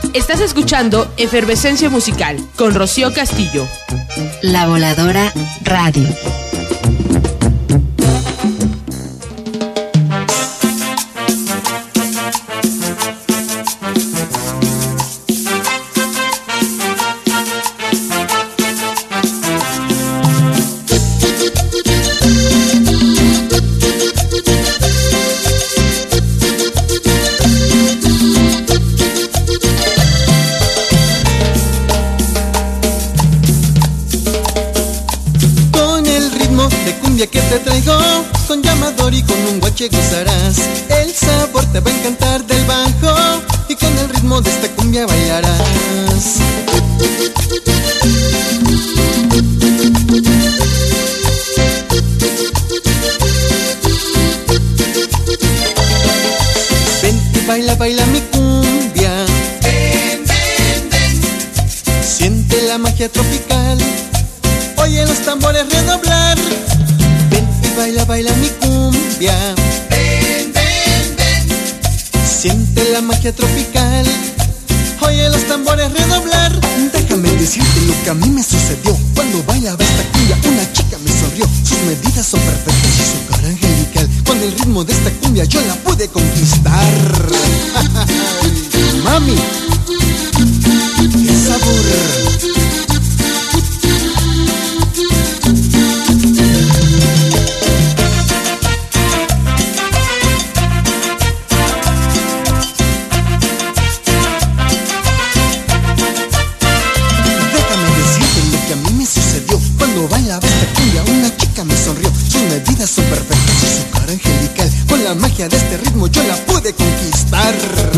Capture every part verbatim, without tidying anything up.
Estás escuchando Efervescencia Musical con Rocío Castillo. La Voladora Radio. Que te traigo con llamador y con un guache gozarás. El sabor te va a encantar del bajo y con el ritmo de esta cumbia bailarás. Ven y baila, baila mi cumbia. Ven, ven, ven. Siente la magia tropical. Oye los tambores redoblar. Baila, baila mi cumbia. Ven, ven, ven. Siente la magia tropical. Oye los tambores redoblar. Déjame decirte lo que a mí me sucedió. Cuando bailaba esta cumbia, una chica me sonrió. Sus medidas son perfectas y su cara angelical. Con el ritmo de esta cumbia yo la pude conquistar. Mami, qué sabor. Son perfectas y su cara angelical. Con la magia de este ritmo yo la pude conquistar.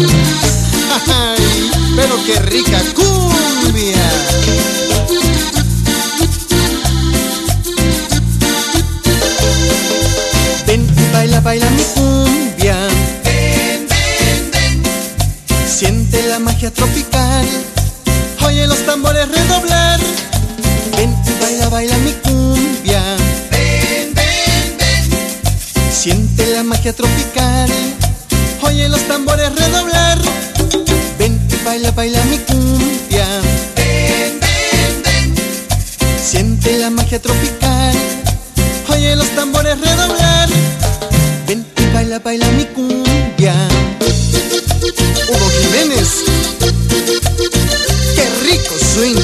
¡Ay! Pero qué rica cumbia. Ven y baila, baila mi cumbia. Ven, ven, ven. Siente la magia tropical. Oye los tambores redoblar. Ven y baila, baila mi cumbia. Siente la magia tropical. Oye los tambores redoblar. Ven y baila, baila mi cumbia. Ven, ven, ven. Siente la magia tropical. Oye los tambores redoblar. Ven y baila, baila mi cumbia. Hugo Jiménez. Qué rico swing.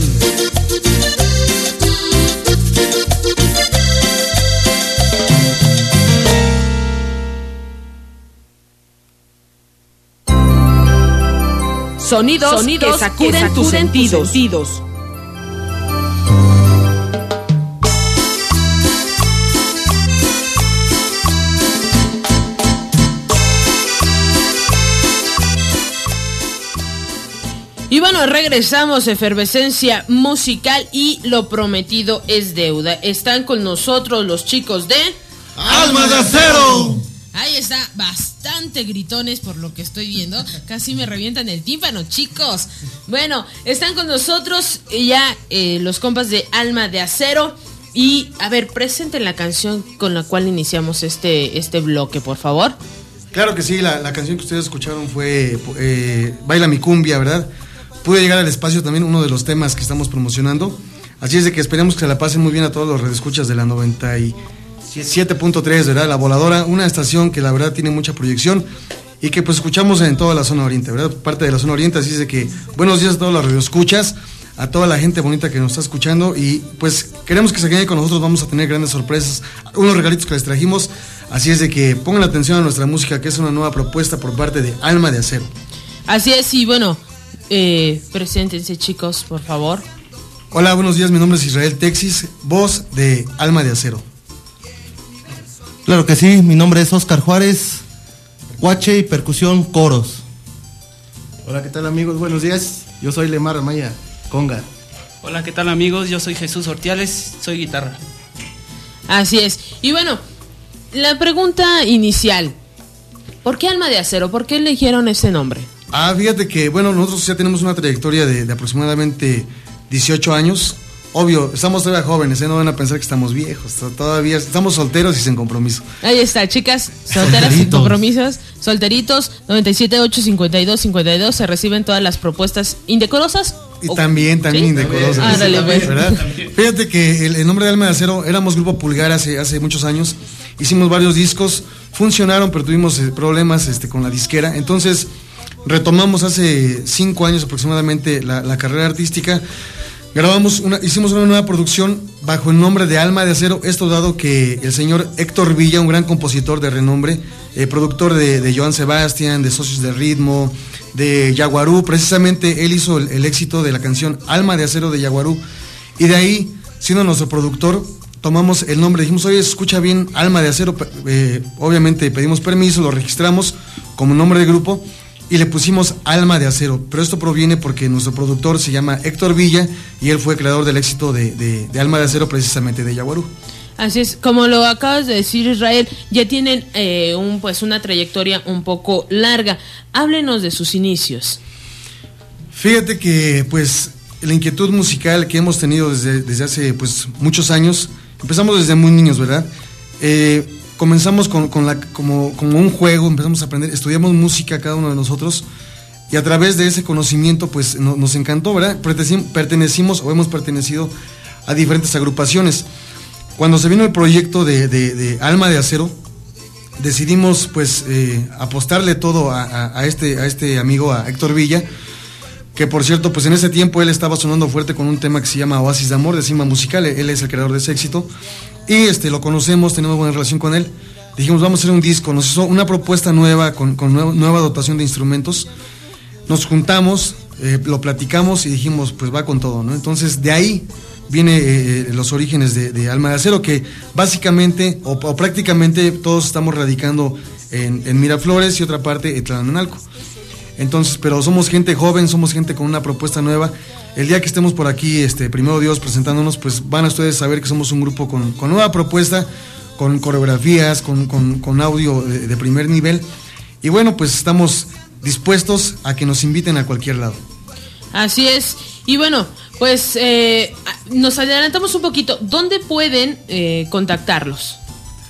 Sonidos, Sonidos que sacuden, que sacuden tus sentidos. sentidos. Y bueno, regresamos, Efervescencia Musical, y lo prometido es deuda. Están con nosotros los chicos de Alma de Acero. Ahí está, bastante gritones por lo que estoy viendo. Casi me revientan el tímpano, chicos. Bueno, están con nosotros ya eh, los compas de Alma de Acero. Y, a ver, presenten la canción con la cual iniciamos este, este bloque, por favor. Claro que sí, la, la canción que ustedes escucharon fue eh, Baila mi cumbia, ¿verdad? Pude llegar al espacio también, uno de los temas que estamos promocionando. Así es de que esperemos que se la pasen muy bien a todos los radioescuchas de la noventa y siete punto tres, ¿verdad? La Voladora, una estación que la verdad tiene mucha proyección y que pues escuchamos en toda la zona oriente, ¿verdad? Parte de la zona oriente, así es de que buenos días a todos los radioescuchas, a toda la gente bonita que nos está escuchando y pues queremos que se queden con nosotros, vamos a tener grandes sorpresas, unos regalitos que les trajimos, así es de que pongan atención a nuestra música, que es una nueva propuesta por parte de Alma de Acero. Así es, y bueno, eh, preséntense chicos, por favor. Hola, buenos días, mi nombre es Israel Texis, voz de Alma de Acero. Claro que sí, mi nombre es Oscar Juárez, guache y percusión coros. Hola, ¿qué tal amigos? Buenos días, yo soy Lemar Amaya, conga. Hola, ¿qué tal amigos? Yo soy Jesús Ortiales, soy guitarra. Así es, y bueno, la pregunta inicial, ¿por qué Alma de Acero? ¿Por qué eligieron ese nombre? Ah, fíjate que, bueno, nosotros ya tenemos una trayectoria de, de aproximadamente dieciocho años, obvio, estamos todavía jóvenes, ¿eh? No van a pensar que estamos viejos, todavía estamos solteros y sin compromiso. Ahí está, chicas, solteras sin compromisos, solteritos, noventa y siete, ocho, cincuenta y dos, cincuenta y dos, se reciben todas las propuestas indecorosas. Y también, también ¿sí? indecorosas. Ah, dale, pues. ¿Verdad? Fíjate que el, el nombre de Alma de Acero, éramos Grupo Pulgar hace, hace muchos años, hicimos varios discos, funcionaron, pero tuvimos eh, problemas este, con la disquera, entonces retomamos hace cinco años aproximadamente la, la carrera artística. Grabamos una, hicimos una nueva producción bajo el nombre de Alma de Acero, esto dado que el señor Héctor Villa, un gran compositor de renombre, eh, productor de, de Joan Sebastián, de Socios de Ritmo, de Yaguarú, precisamente él hizo el, el éxito de la canción Alma de Acero de Yaguarú, y de ahí, siendo nuestro productor, tomamos el nombre, dijimos, oye, se escucha bien Alma de Acero, eh, obviamente pedimos permiso, lo registramos como nombre de grupo, y le pusimos Alma de Acero, pero esto proviene porque nuestro productor se llama Héctor Villa y él fue creador del éxito de, de, de Alma de Acero, precisamente de Yaguarú. Así es, como lo acabas de decir, Israel, ya tienen eh, un, pues una trayectoria un poco larga. Háblenos de sus inicios. Fíjate que pues la inquietud musical que hemos tenido desde, desde hace pues muchos años, empezamos desde muy niños, ¿verdad? Eh, Comenzamos con, con la, como, como un juego, empezamos a aprender, estudiamos música cada uno de nosotros y a través de ese conocimiento pues no, nos encantó, ¿verdad? Pertenecimos o hemos pertenecido a diferentes agrupaciones. Cuando se vino el proyecto de, de, de Alma de Acero, decidimos pues eh, apostarle todo a, a, a, este, a este amigo, a Héctor Villa, que por cierto pues en ese tiempo él estaba sonando fuerte con un tema que se llama Oasis de Amor de Cima Musical, él es el creador de ese éxito. Y este, lo conocemos, tenemos buena relación con él. Dijimos, vamos a hacer un disco. Nos hizo una propuesta nueva, con, con nueva, nueva dotación de instrumentos. Nos juntamos, eh, lo platicamos y dijimos, pues va con todo, ¿no? Entonces, de ahí viene eh, los orígenes de, de Alma de Acero, que básicamente, o, o prácticamente, todos estamos radicando en, en Miraflores y otra parte en Tlalmanalco. Entonces, pero somos gente joven, somos gente con una propuesta nueva. El día que estemos por aquí, este, primero Dios, presentándonos, pues van a ustedes saber que somos un grupo con, con nueva propuesta, con coreografías, con, con, con audio de, de primer nivel. Y bueno, pues estamos dispuestos a que nos inviten a cualquier lado. Así es. Y bueno, pues eh, nos adelantamos un poquito. ¿Dónde pueden eh, contactarlos?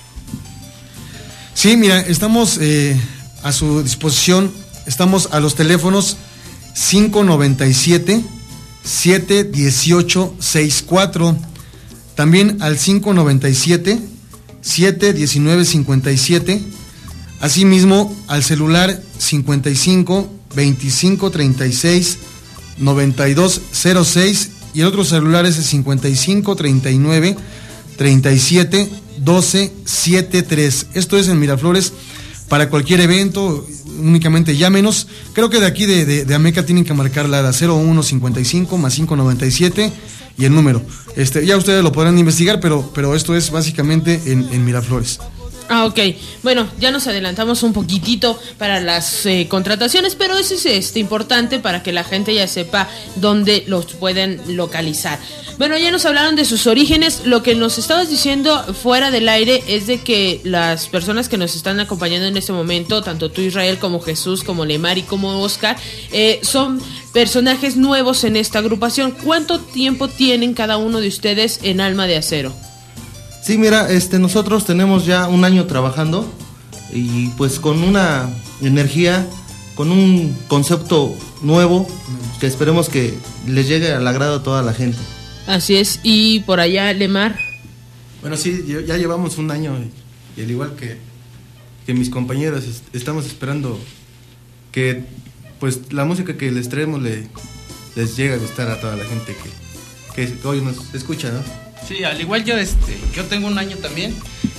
Sí, mira, estamos eh, a su disposición. Estamos a los teléfonos cinco noventa y siete, siete dieciocho, sesenta y cuatro, también al cinco noventa y siete, siete diecinueve, cincuenta y siete, asimismo al celular cincuenta y cinco, veinticinco, treinta y seis, noventa y dos, cero seis y el otro celular es el cincuenta y cinco, treinta y nueve, treinta y siete, doce, setenta y tres. Esto es en Miraflores. Para cualquier evento, únicamente llámenos. Creo que de aquí de, de, de Ameca tienen que marcar la cero uno cincuenta y cinco más cinco noventa y siete y el número. Este, ya ustedes lo podrán investigar, pero, pero esto es básicamente en, en Miraflores. Ah, ok. Bueno, ya nos adelantamos un poquitito para las eh, contrataciones, pero eso es este, importante para que la gente ya sepa dónde los pueden localizar. Bueno, ya nos hablaron de sus orígenes. Lo que nos estabas diciendo fuera del aire es de que las personas que nos están acompañando en este momento, tanto tú, Israel, como Jesús, como Lemar y como Oscar, eh, son personajes nuevos en esta agrupación. ¿Cuánto tiempo tienen cada uno de ustedes en Alma de Acero? Sí, mira, este, nosotros tenemos ya un año trabajando y pues con una energía, con un concepto nuevo que esperemos que les llegue al agrado a toda la gente. Así es, y por allá, Lemar. Bueno, sí, ya llevamos un año y, y al igual que, que mis compañeros, est- estamos esperando que pues la música que les traemos le, les llegue a gustar a toda la gente que, que hoy nos escucha, ¿no? Sí, al igual yo, este, yo tengo un año también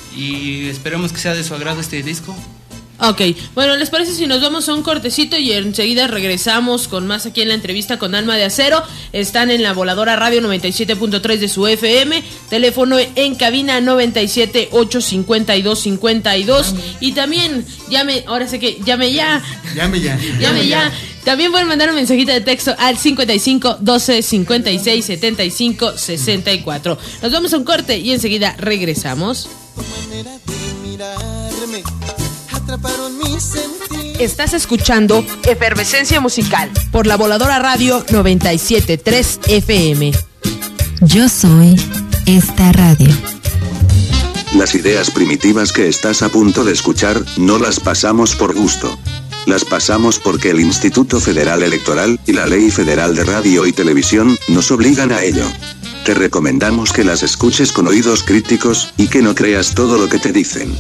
y esperemos que sea de su agrado este disco. Ok, bueno, ¿les parece si nos vamos a un cortecito y enseguida regresamos con más aquí en la entrevista con Alma de Acero? Están en la Voladora Radio noventa y siete punto tres de su F M, teléfono en cabina noventa y siete, ocho cincuenta y dos, cincuenta y dos y también llame, ahora sé que llame ya. Llame ya. Llame ya. También pueden mandar un mensajito de texto al cincuenta y cinco, doce, cincuenta y seis, setenta y cinco, sesenta y cuatro. Nos vamos a un corte y enseguida regresamos. Estás escuchando Efervescencia Musical por la Voladora Radio noventa y siete punto tres F M. Yo soy esta radio. Las ideas primitivas que estás a punto de escuchar, no las pasamos por gusto. Las pasamos porque el Instituto Federal Electoral y la Ley Federal de Radio y Televisión nos obligan a ello. Te recomendamos que las escuches con oídos críticos y que no creas todo lo que te dicen.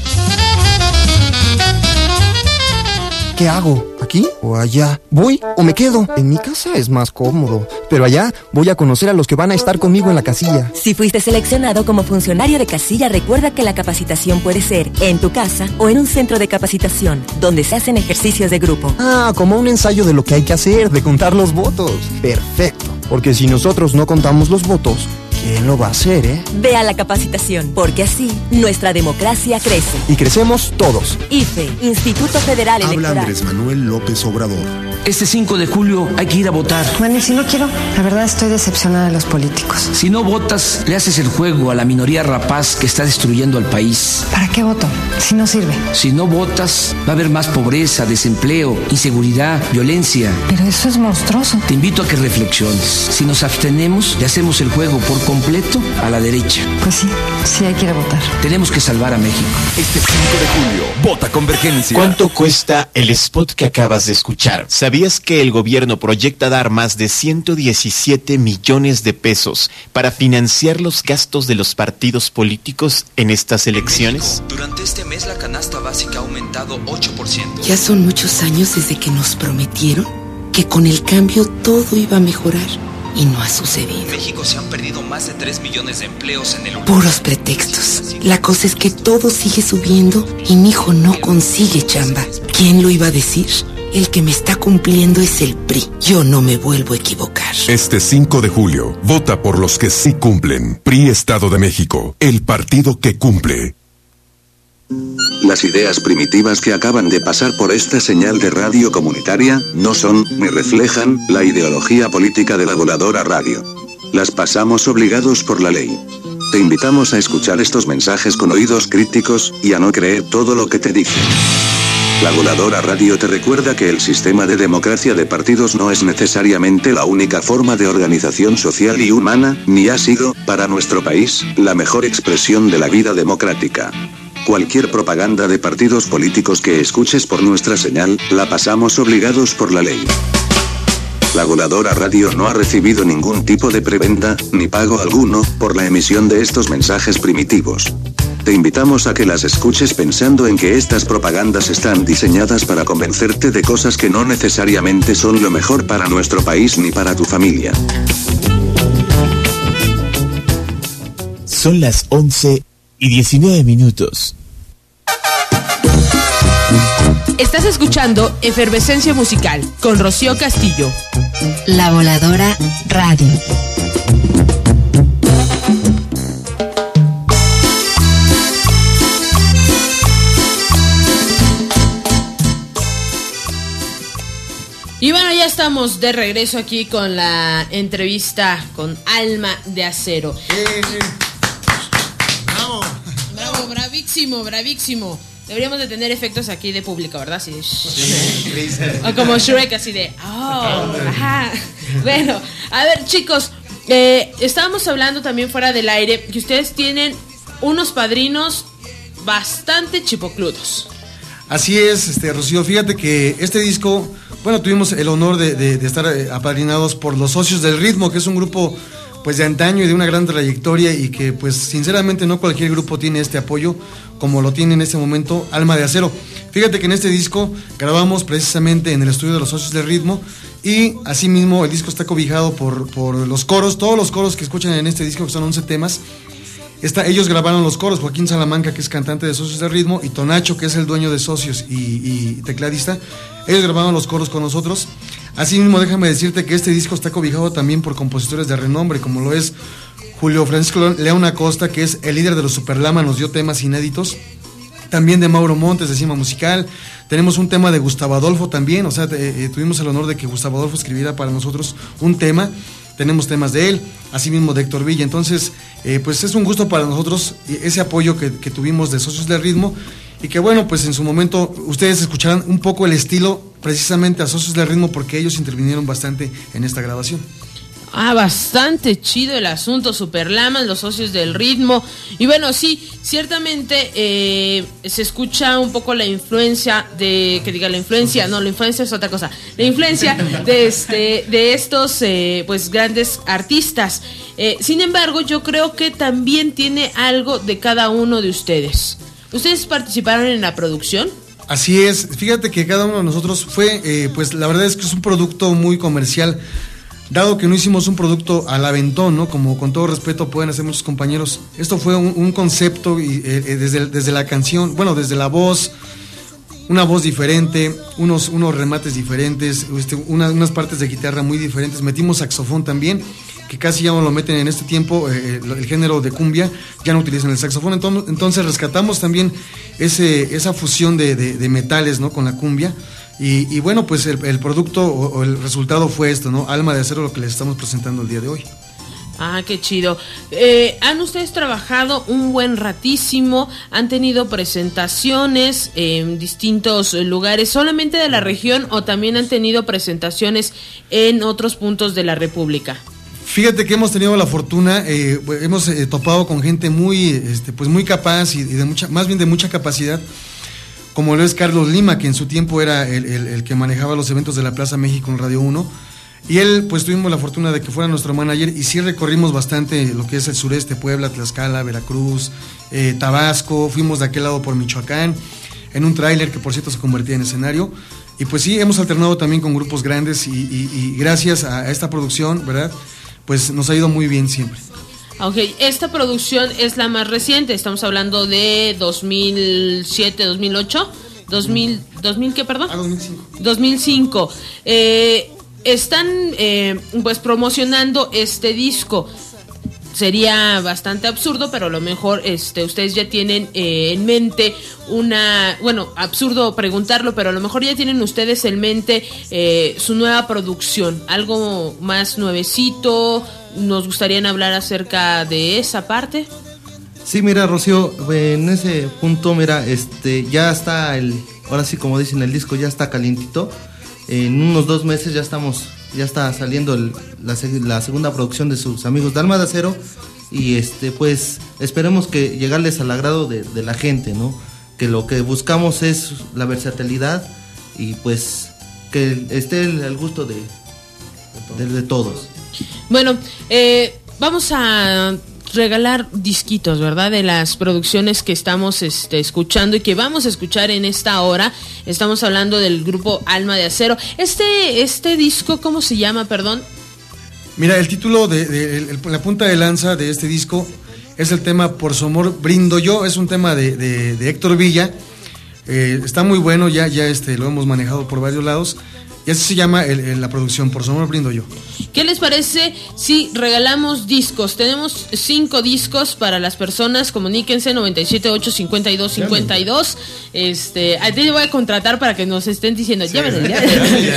¿Qué hago? ¿Aquí o allá? ¿Voy o me quedo? En mi casa es más cómodo, pero allá voy a conocer a los que van a estar conmigo en la casilla. Si fuiste seleccionado como funcionario de casilla, recuerda que la capacitación puede ser en tu casa o en un centro de capacitación, donde se hacen ejercicios de grupo. Ah, como un ensayo de lo que hay que hacer, de contar los votos. Perfecto, porque si nosotros no contamos los votos, ¿quién lo va a hacer, eh? Ve a la capacitación, porque así nuestra democracia crece. Y crecemos todos. I F E, Instituto Federal Electoral. Habla Andrés Manuel López Obrador. Este cinco de julio hay que ir a votar. Bueno, y si no quiero, la verdad estoy decepcionada de los políticos. Si no votas, le haces el juego a la minoría rapaz que está destruyendo al país. ¿Para qué voto? Si no sirve. Si no votas, va a haber más pobreza, desempleo, inseguridad, violencia. Pero eso es monstruoso. Te invito a que reflexiones. Si nos abstenemos, le hacemos el juego por completo a la derecha. Pues sí, sí hay que ir a votar. Tenemos que salvar a México. Este cinco de julio, vota Convergencia. ¿Cuánto cuesta el spot que acabas de escuchar? ¿Sabías que el gobierno proyecta dar más de ciento diecisiete millones de pesos para financiar los gastos de los partidos políticos en estas elecciones? Durante este mes la canasta básica ha aumentado ocho por ciento. Ya son muchos años desde que nos prometieron que con el cambio todo iba a mejorar. Y no ha sucedido. En México se han perdido más de tres millones de empleos en el último. Puros pretextos. La cosa es que todo sigue subiendo y mi hijo no consigue chamba. ¿Quién lo iba a decir? El que me está cumpliendo es el P R I. Yo no me vuelvo a equivocar. Este cinco de julio, vota por los que sí cumplen. P R I Estado de México, el partido que cumple. Las ideas primitivas que acaban de pasar por esta señal de radio comunitaria no son, ni reflejan, la ideología política de la Voladora Radio. Las pasamos obligados por la ley. Te invitamos a escuchar estos mensajes con oídos críticos y a no creer todo lo que te dicen. La Voladora Radio te recuerda que el sistema de democracia de partidos no es necesariamente la única forma de organización social y humana, ni ha sido, para nuestro país, la mejor expresión de la vida democrática. Cualquier propaganda de partidos políticos que escuches por nuestra señal, la pasamos obligados por la ley. La Voladora Radio no ha recibido ningún tipo de preventa, ni pago alguno, por la emisión de estos mensajes primitivos. Te invitamos a que las escuches pensando en que estas propagandas están diseñadas para convencerte de cosas que no necesariamente son lo mejor para nuestro país ni para tu familia. Son las once y diecinueve minutos. Estás escuchando Efervescencia Musical con Rocío Castillo. La Voladora Radio. Y bueno, ya estamos de regreso aquí con la entrevista con Alma de Acero. Eh, eh. Bravo. Bravo, bravísimo, bravísimo. Deberíamos de tener efectos aquí de público, ¿verdad? Así de sí, o como Shrek, así de oh, ajá. Bueno, a ver, chicos, eh, estábamos hablando también fuera del aire que ustedes tienen unos padrinos bastante chipocludos. Así es, este Rocío, fíjate que este disco, bueno, tuvimos el honor de, de, de estar apadrinados por los Socios del Ritmo, que es un grupo pues de antaño y de una gran trayectoria, y que pues sinceramente no cualquier grupo tiene este apoyo como lo tiene en este momento Alma de Acero. Fíjate que en este disco grabamos precisamente en el estudio de los Socios del Ritmo, y asimismo el disco está cobijado por, por los coros, todos los coros que escuchan en este disco, que son once temas. Está, ellos grabaron los coros, Joaquín Salamanca, que es cantante de Socios del Ritmo, y Tonacho, que es el dueño de Socios y, y tecladista. Ellos grabaron los coros con nosotros. Asimismo, déjame decirte que este disco está cobijado también por compositores de renombre, como lo es Julio Francisco León Acosta, que es el líder de los Superlama, nos dio temas inéditos. También de Mauro Montes, de Cima Musical. Tenemos un tema de Gustavo Adolfo también, o sea, eh, tuvimos el honor de que Gustavo Adolfo escribiera para nosotros un tema. Tenemos temas de él, asimismo de Héctor Villa. Entonces, eh, pues es un gusto para nosotros ese apoyo que, que tuvimos de Socios del Ritmo, y que bueno, pues en su momento ustedes escucharán un poco el estilo precisamente a Socios del Ritmo, porque ellos intervinieron bastante en esta grabación. Ah, bastante chido el asunto, Super Lamas, los socios del ritmo. Y bueno, sí, ciertamente eh, se escucha un poco la influencia de, que diga la influencia, no, la influencia es otra cosa, la influencia de este, de estos eh, pues grandes artistas. Eh, sin embargo, yo creo que también tiene algo de cada uno de ustedes. ¿Ustedes participaron en la producción? Así es, fíjate que cada uno de nosotros fue, eh, pues la verdad es que es un producto muy comercial. Dado que no hicimos un producto al aventón, ¿no? Como con todo respeto pueden hacer muchos compañeros. Esto fue un, un concepto y, eh, desde, desde la canción, bueno, desde la voz, una voz diferente, unos, unos remates diferentes, este, una, unas partes de guitarra muy diferentes. Metimos saxofón también, que casi ya no lo meten en este tiempo, eh, el, el género de cumbia, ya no utilizan el saxofón. Entonces, entonces rescatamos también ese, esa fusión de, de, de metales, ¿no? Con la cumbia. Y, y bueno, pues el, el producto o, o el resultado fue esto, ¿no? Alma de Acero, lo que les estamos presentando el día de hoy. Ah, qué chido. Eh, ¿Han ustedes trabajado un buen ratísimo? ¿Han tenido presentaciones en distintos lugares, solamente de la región, o también han tenido presentaciones en otros puntos de la República? Fíjate que hemos tenido la fortuna, eh, hemos eh, topado con gente muy, este, pues muy capaz y, y de mucha, más bien de mucha capacidad, como lo es Carlos Lima, que en su tiempo era el, el, el que manejaba los eventos de la Plaza México en Radio uno, y él, pues tuvimos la fortuna de que fuera nuestro manager, y sí recorrimos bastante lo que es el sureste, Puebla, Tlaxcala, Veracruz, eh, Tabasco, fuimos de aquel lado por Michoacán, en un tráiler que por cierto se convertía en escenario, y pues sí, hemos alternado también con grupos grandes, y, y, y gracias a esta producción, ¿verdad?, pues nos ha ido muy bien siempre. Ok, esta producción es la más reciente, estamos hablando de dos mil siete, dos mil ocho, dos mil, ¿dos mil qué, perdón? Ah, dos mil cinco. dos mil cinco. Eh, están eh, pues promocionando este disco. Sería bastante absurdo, pero a lo mejor este, ustedes ya tienen eh, en mente una... Bueno, absurdo preguntarlo, pero a lo mejor ya tienen ustedes en mente eh, su nueva producción, algo más nuevecito. ¿Nos gustaría hablar acerca de esa parte? Sí, mira, Rocío, en ese punto, mira, este, ya está el... Ahora sí, como dicen, el disco ya está calientito. En unos dos meses ya estamos... Ya está saliendo el, la, la segunda producción de sus amigos de Alma de Acero, y este pues esperemos que llegarles al agrado de, de la gente, ¿no? Que lo que buscamos es la versatilidad y pues que esté al gusto de, de, de todos. Bueno, eh, vamos a regalar disquitos, ¿verdad? De las producciones que estamos este, escuchando y que vamos a escuchar en esta hora. Estamos hablando del grupo Alma de Acero. Este, este disco, ¿cómo se llama, perdón? Mira, el título de, de, el, la punta de lanza de este disco es el tema Por su amor brindo yo. Es un tema de, de, de Héctor Villa. Eh, está muy bueno, ya, ya este, lo hemos manejado por varios lados. Y así se llama el, el, la producción, Por su amor brindo yo. ¿Qué les parece si regalamos discos? Tenemos cinco discos para las personas. Comuníquense noventa y siete ocho cincuenta y dos cincuenta y dos. Este, a ti te voy a contratar para que nos estén diciendo, sí, llámenle, ya.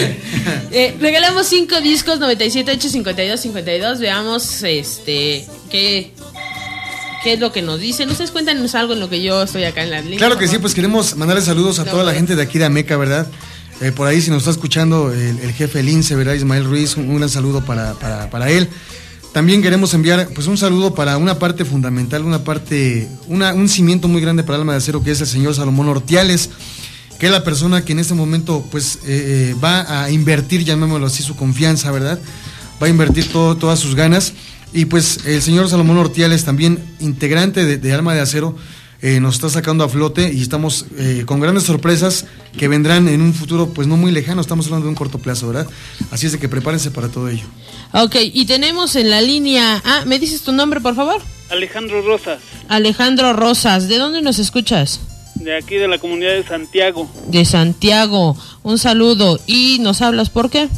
eh, regalamos cinco discos, noventa y siete ocho cincuenta y dos cincuenta y dos. Veamos este qué qué es lo que nos dicen. Ustedes cuéntanos algo en lo que yo estoy acá en la línea. Claro que sí, pues queremos mandarle saludos a toda la gente de aquí de Ameca, ¿verdad? Eh, por ahí si nos está escuchando el, el jefe Lince, ¿verdad? Ismael Ruiz, un, un gran saludo para, para, para él. También queremos enviar pues un saludo para una parte fundamental, una parte, una, un cimiento muy grande para Alma de Acero, que es el señor Salomón Ortiales, que es la persona que en este momento pues eh, va a invertir, llamémoslo así, su confianza, ¿verdad? Va a invertir todo, todas sus ganas. Y pues el señor Salomón Ortiales, también integrante de, de Alma de Acero, Eh, nos está sacando a flote y estamos eh, con grandes sorpresas que vendrán en un futuro pues no muy lejano, estamos hablando de un corto plazo, ¿verdad? Así es de que prepárense para todo ello. Ok, y tenemos en la línea, ah, ¿me dices tu nombre, por favor? Alejandro Rosas. Alejandro Rosas, ¿de dónde nos escuchas? De aquí, de la comunidad de Santiago. De Santiago, un saludo. ¿Y nos hablas por qué?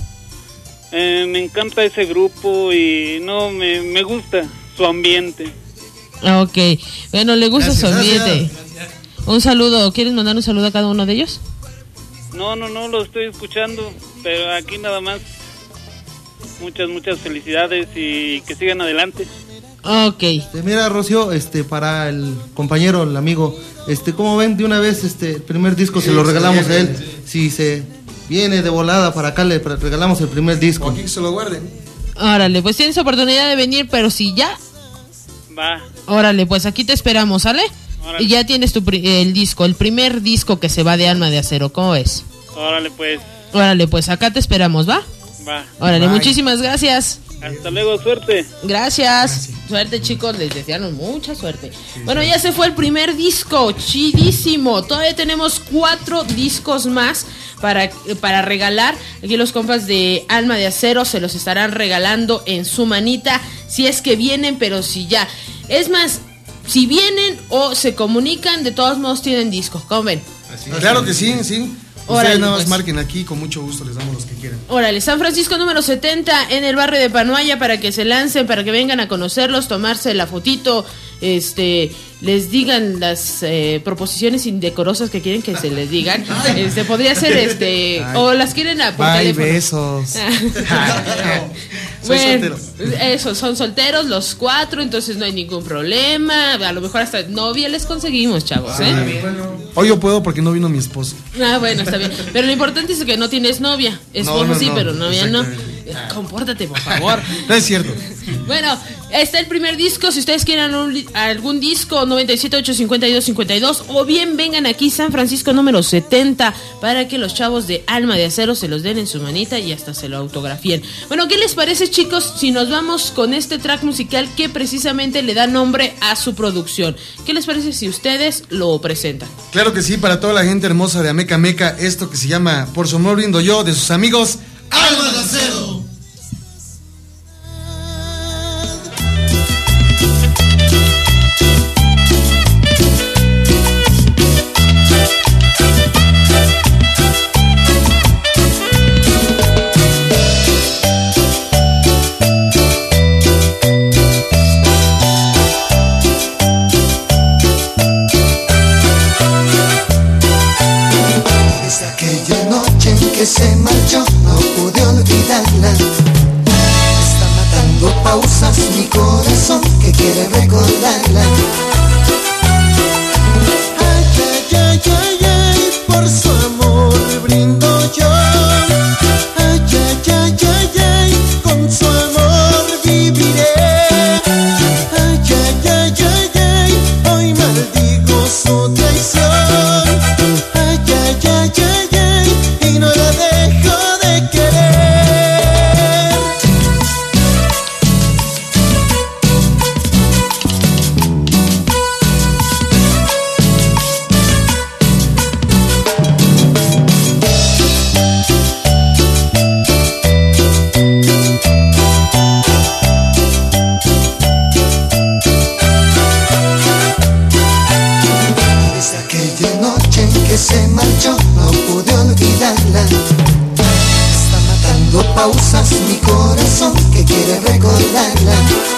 Eh, me encanta ese grupo y no, me, me gusta su ambiente. Ok, bueno, le gusta Gracias, su ambiente. gracias. Un saludo, ¿quieres mandar un saludo a cada uno de ellos? No, no, no, lo estoy escuchando, pero aquí nada más muchas, muchas felicidades y que sigan adelante. Ok. Este, mira, Rocío, este, para el compañero, el amigo, este, ¿cómo ven de una vez este el primer disco? Sí, se lo regalamos a él. Si se viene de volada para acá, le regalamos el primer disco. O aquí que se lo guarden. Órale, pues tienes oportunidad de venir, pero si ya... Va. Órale, pues aquí te esperamos, ¿sale? Órale. Y ya tienes tu pri- el disco, el primer disco que se va de Alma de Acero, ¿cómo ves? Órale, pues. Órale, pues acá te esperamos, ¿va? Va. Órale, Bye. Muchísimas gracias. Hasta luego, suerte. Gracias. Suerte, chicos, les deseamos mucha suerte. Bueno, ya se fue el primer disco, chidísimo. Todavía tenemos cuatro discos más para, para regalar. Aquí los compas de Alma de Acero se los estarán regalando en su manita, si es que vienen, pero si ya. Es más, si vienen o se comunican, de todos modos tienen discos, ¿cómo ven? Claro que sí, sí. Órale, Ustedes nada más pues. marquen aquí, con mucho gusto les damos los que quieran. Órale, San Francisco número setenta en el barrio de Panuaya para que se lancen, para que vengan a conocerlos, tomarse la fotito, este, les digan las eh, proposiciones indecorosas que quieren que se les digan. Este, podría ser este, Ay. o las quieren a por Bye, teléfono. besos. Soy Bueno, soltero. eso, son solteros los cuatro, entonces no hay ningún problema. A lo mejor hasta novia les conseguimos, chavos, ¿eh? Hoy yo puedo porque no vino mi esposo. Ah, bueno, está bien. Pero lo importante es que no tienes novia. Esposo No, no, sí, no. pero novia no. Exactamente. Compórtate, por favor. No es cierto. Bueno, está el primer disco. Si ustedes quieren un- algún disco, noventa y siete, ocho, cincuenta y dos, cincuenta y dos. O bien vengan aquí, San Francisco número setenta, para que los chavos de Alma de Acero se los den en su manita y hasta se lo autografíen. Bueno, ¿qué les parece, chicos, si nos vamos con este track musical que precisamente le da nombre a su producción? ¿Qué les parece si ustedes lo presentan? Claro que sí, para toda la gente hermosa de Ameca Meca, esto que se llama Por su amor brindo yo, de sus amigos Alma de Acero. Desde aquella noche en que se marchó, no pude olvidarla. Está matando pausas mi corazón que quiere recordarla. Ay, ay, ay, ay, ay, por su amor brindo yo. Ay, ay, ay, ay, ay, con su amor viviré. Ay, ay, ay, ay, ay, hoy maldigo su traición. Ay, ay, ay, ay, ay, y no la dejo de querer. Desde aquella noche en que se marchó, no pude olvidarla. Está matando pausas mi corazón que quiere recordarla.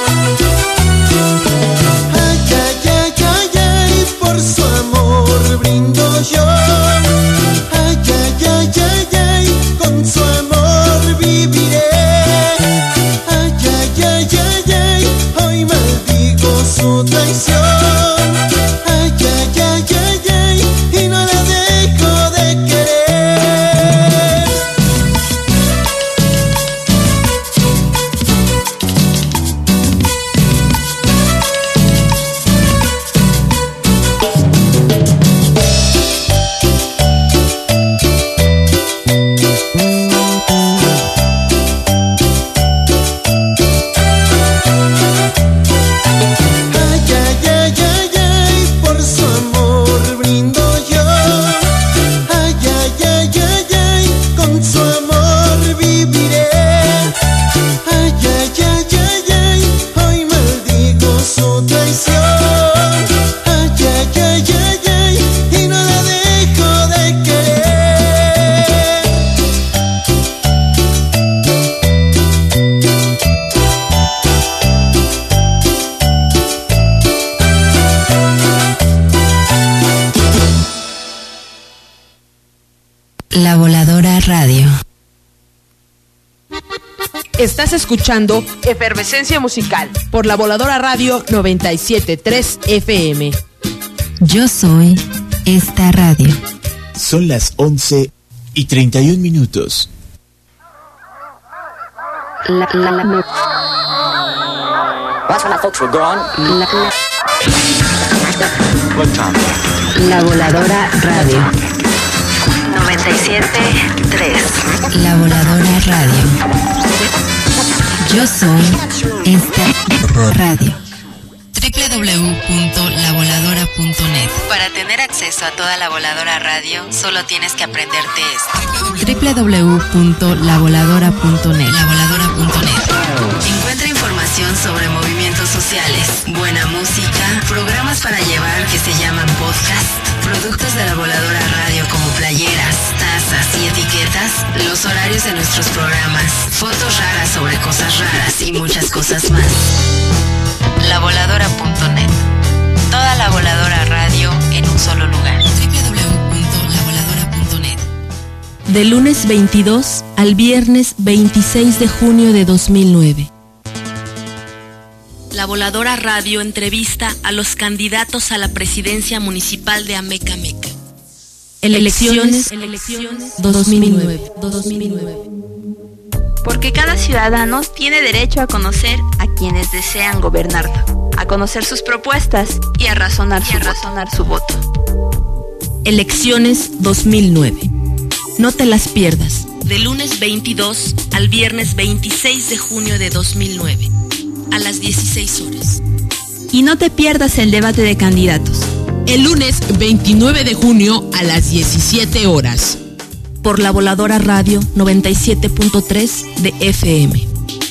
Ay, ay, ay, ay, ay, por su amor brindo yo. Ay, ay, ay, ay, ay, con su amor viviré. Ay, ay, ay, ay, ay, hoy maldigo su traición. Ay, ay, ay, ay, ay, y no la dejo de querer. Ay, ay, ay, ay, ay, por su amor brindo yo. Ay, ay, ay, ay, ay, con su amor viviré. Ay, ay, ay, ay, ay, hoy maldigo su traición. Ay, ay, ay, ay, ay, y no la dejo de querer. La Voladora Radio. Estás escuchando Efervescencia Musical por la Voladora Radio noventa y siete punto tres F M. Yo soy esta radio. Son las once y treinta y un minutos. La, la, la, la. That's when I folks were gone. La, la. Good time. La Voladora Radio. noventa y siete punto tres. La Voladora Radio. Yo soy esta radio. doble u doble u doble u punto la voladora punto net. Para tener acceso a toda La Voladora Radio, solo tienes que aprenderte esto. doble u doble u doble u punto la voladora punto net. La voladora punto net. Encuentra información sobre movimientos sociales, buena música, programas para llevar que se llaman podcast, productos de La Voladora Radio como playeras, tazas y etiquetas, los horarios de nuestros programas, fotos raras sobre cosas raras y muchas cosas más. la voladora punto net. Toda La Voladora Radio en un solo lugar. doble u doble u doble u punto la voladora punto net. De lunes veintidós al viernes veintiséis de junio de dos mil nueve. La Voladora Radio entrevista a los candidatos a la presidencia municipal de Ameca Meca. Elecciones, Elecciones dos mil nueve. dos mil nueve. Porque cada ciudadano tiene derecho a conocer a quienes desean gobernarlo, a conocer sus propuestas y a razonar, y su, a razonar voto. su voto. Elecciones dos mil nueve. No te las pierdas. De lunes veintidós al viernes veintiséis de junio de dos mil nueve, a las dieciséis horas. Y no te pierdas el debate de candidatos. El lunes veintinueve de junio a las diecisiete horas. Por La Voladora Radio noventa y siete punto tres de F M.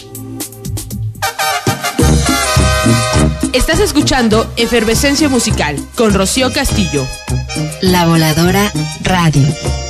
Estás escuchando Efervescencia Musical con Rocío Castillo. La Voladora Radio.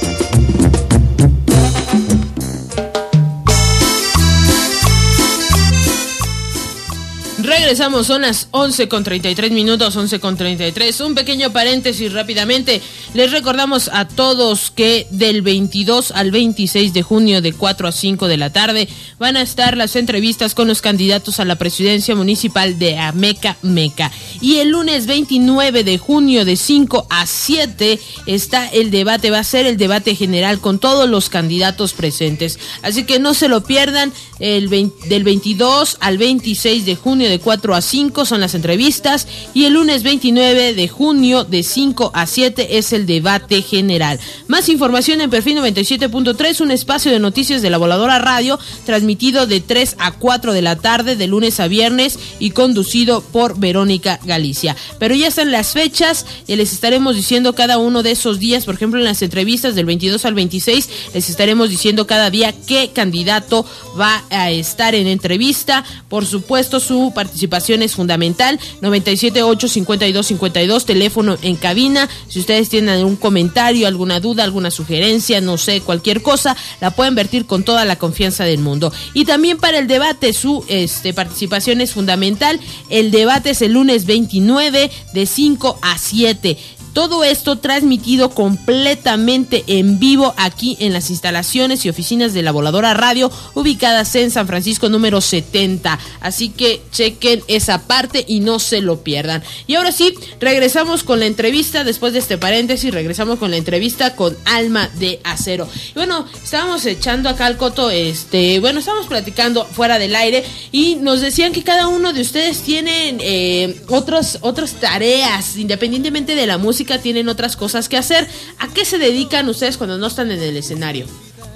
Regresamos, son las once con treinta y tres minutos, once con treinta y tres. Un pequeño paréntesis rápidamente. Les recordamos a todos que del veintidós al veintiséis de junio de cuatro a cinco de la tarde van a estar las entrevistas con los candidatos a la presidencia municipal de Ameca Meca. Y el lunes veintinueve de junio de cinco a siete está el debate, va a ser el debate general con todos los candidatos presentes. Así que no se lo pierdan, el veinte, del veintidós al veintiséis de junio de cuatro a cinco son las entrevistas y el lunes veintinueve de junio de cinco a siete es el debate general. Más información en Perfil noventa y siete punto tres, un espacio de noticias de La Voladora Radio, transmitido de tres a cuatro de la tarde de lunes a viernes y conducido por Verónica Galicia. Pero ya están las fechas, eh, les estaremos diciendo cada uno de esos días. Por ejemplo, en las entrevistas del veintidós al veintiséis les estaremos diciendo cada día qué candidato va a estar en entrevista. Por supuesto, su participación es fundamental. noventa y siete ocho cincuenta y dos cincuenta y dos, teléfono en cabina. Si ustedes tienen algún comentario, alguna duda, alguna sugerencia, no sé, cualquier cosa, la pueden vertir con toda la confianza del mundo. Y también para el debate, su este, participación es fundamental. El debate es el lunes veintinueve de cinco a siete. Todo esto transmitido completamente en vivo aquí en las instalaciones y oficinas de La Voladora Radio, ubicadas en San Francisco número setenta. Así que chequen esa parte y no se lo pierdan. Y ahora sí, regresamos con la entrevista. Después de este paréntesis, regresamos con la entrevista con Alma de Acero. Y bueno, estábamos echando acá al coto, este, bueno, estábamos platicando fuera del aire y nos decían que cada uno de ustedes tienen eh, otros, otras tareas, independientemente de la música, tienen otras cosas que hacer. ¿A qué se dedican ustedes cuando no están en el escenario?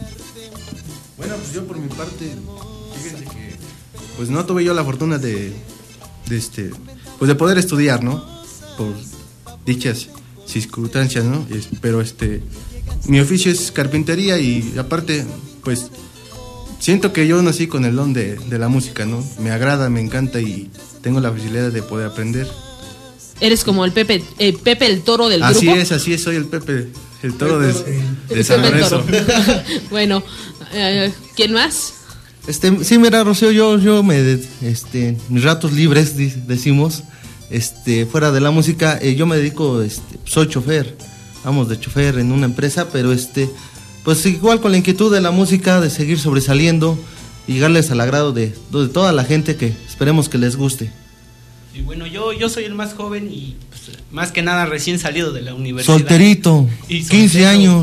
Bueno, pues yo por mi parte, fíjense que pues no tuve yo la fortuna de, de este, pues de poder estudiar, ¿no? Por dichas circunstancias, ¿no? Es, pero este, mi oficio es carpintería y aparte, pues siento que yo nací con el don de, de la música, ¿no? Me agrada, me encanta y tengo la facilidad de poder aprender. Eres como el Pepe, eh, Pepe el Toro del así grupo. Así es, así es, soy el Pepe el Toro de, de San Lorenzo. Bueno, eh, ¿quién más? Este, sí, mira, Rocío, yo, yo me, este, mis ratos libres, decimos, este, fuera de la música, eh, yo me dedico, este, soy chofer, vamos de chofer en una empresa, pero este, pues igual con la inquietud de la música, de seguir sobresaliendo y llegarles al agrado de, de toda la gente que esperemos que les guste. Y bueno, yo, yo soy el más joven y pues, más que nada recién salido de la universidad. Solterito, y quince años.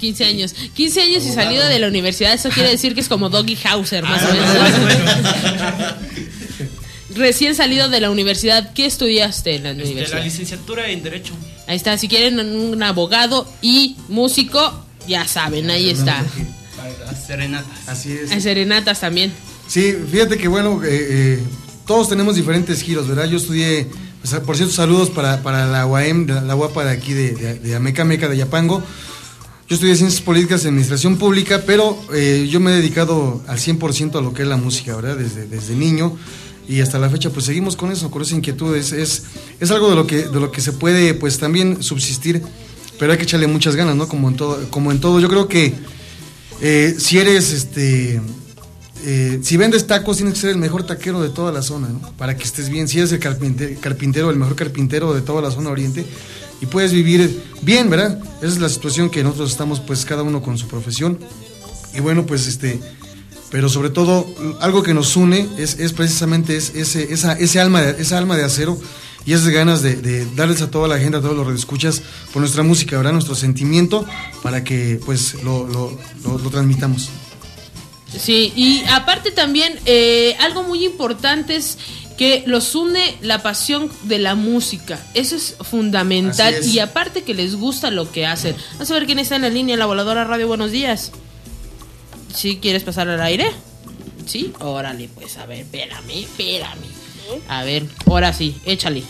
quince años. quince años y salido de la universidad, eso quiere decir que es como Doggy Hauser, más o menos. Recién salido de la universidad, ¿qué estudiaste en la Este, universidad? la licenciatura en Derecho. Ahí está, si quieren un abogado y músico, ya saben, ahí está. Para las serenatas. Así es. Hay serenatas también. Sí, fíjate que bueno, eh, eh, todos tenemos diferentes giros, ¿verdad? Yo estudié, o sea, por cierto, saludos para, para la U A M, de la, la guapa de aquí de, de, de Ameca Meca de Yapango. Yo estudié Ciencias Políticas y Administración Pública, pero eh, yo me he dedicado al cien por ciento a lo que es la música, ¿verdad? Desde, desde niño. Y hasta la fecha pues seguimos con eso, con esa inquietud, es, es, es algo de lo que de lo que se puede pues también subsistir, pero hay que echarle muchas ganas, ¿no? Como en todo, como en todo. Yo creo que eh, si eres este eh, si vendes tacos tienes que ser el mejor taquero de toda la zona, ¿no? Para que estés bien. Si eres el carpintero, carpintero, el mejor carpintero de toda la zona oriente y puedes vivir bien, ¿verdad? Esa es la situación que nosotros estamos pues cada uno con su profesión. Y bueno, pues este pero sobre todo algo que nos une es, es precisamente es, ese, esa, ese, alma de, esa alma de acero y esas ganas de, de darles a toda la gente, a todos los radioescuchas por nuestra música, ¿verdad? Nuestro sentimiento para que pues lo, lo, lo, lo transmitamos. Sí, y aparte también eh, algo muy importante es que los une la pasión de la música. Eso es fundamental. Así es. Y aparte que les gusta lo que hacen. Vamos a ver quién está en la línea, La Voladora Radio, buenos días. ¿Sí quieres pasar al aire? Sí, órale, pues a ver, espérame, espérame. A ver, ahora sí, échale.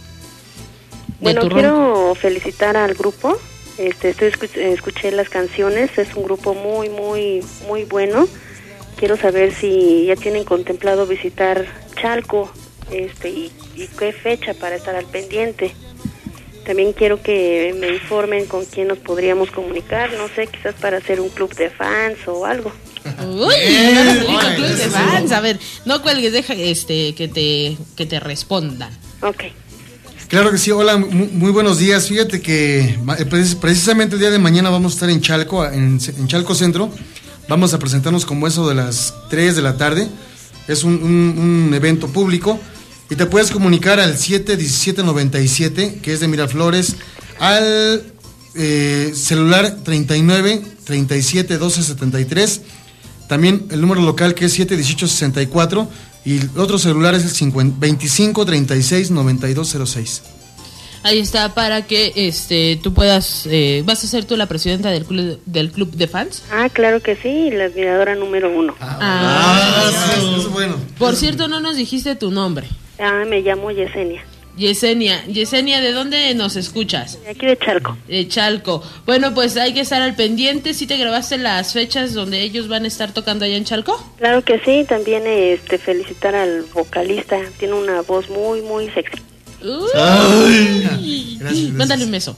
Bueno, quiero felicitar al grupo. Este, estoy escuch- escuché las canciones, es un grupo muy, muy, muy bueno. Quiero saber si ya tienen contemplado visitar Chalco, este, y, y qué fecha para estar al pendiente. También quiero que me informen con quién nos podríamos comunicar, no sé, quizás para hacer un club de fans o algo. Uy, eh, no, club de fans. A ver, no cuelgues, deja este que te que te respondan. Ok. Claro que sí, hola, muy, muy buenos días. Fíjate que precisamente el día de mañana vamos a estar en Chalco, en, en Chalco Centro. Vamos a presentarnos como eso de las tres de la tarde. Es un, un, un evento público. Y te puedes comunicar al siete diecisiete noventa y siete, que es de Miraflores, al eh, celular treinta y nueve treinta y siete doce setenta y tres. También el número local que es siete dieciocho sesenta y cuatro. Y el otro celular es el cincuenta, veinticinco treinta y seis noventa y dos cero seis. Ahí está, para que este tú puedas... Eh, ¿Vas a ser tú la presidenta del club, del club de fans? Ah, claro que sí, la admiradora número uno. Ah, ah sí, eso es bueno. Por cierto, no nos dijiste tu nombre. Ah, me llamo Yesenia. Yesenia, Yesenia, ¿de dónde nos escuchas? De aquí de Chalco. De Chalco. Bueno, pues hay que estar al pendiente. ¿Sí te grabaste las fechas donde ellos van a estar tocando allá en Chalco? Claro que sí, también este felicitar al vocalista. Tiene una voz muy, muy sexy. Uy. Ay. Gracias, gracias. Mándale un beso.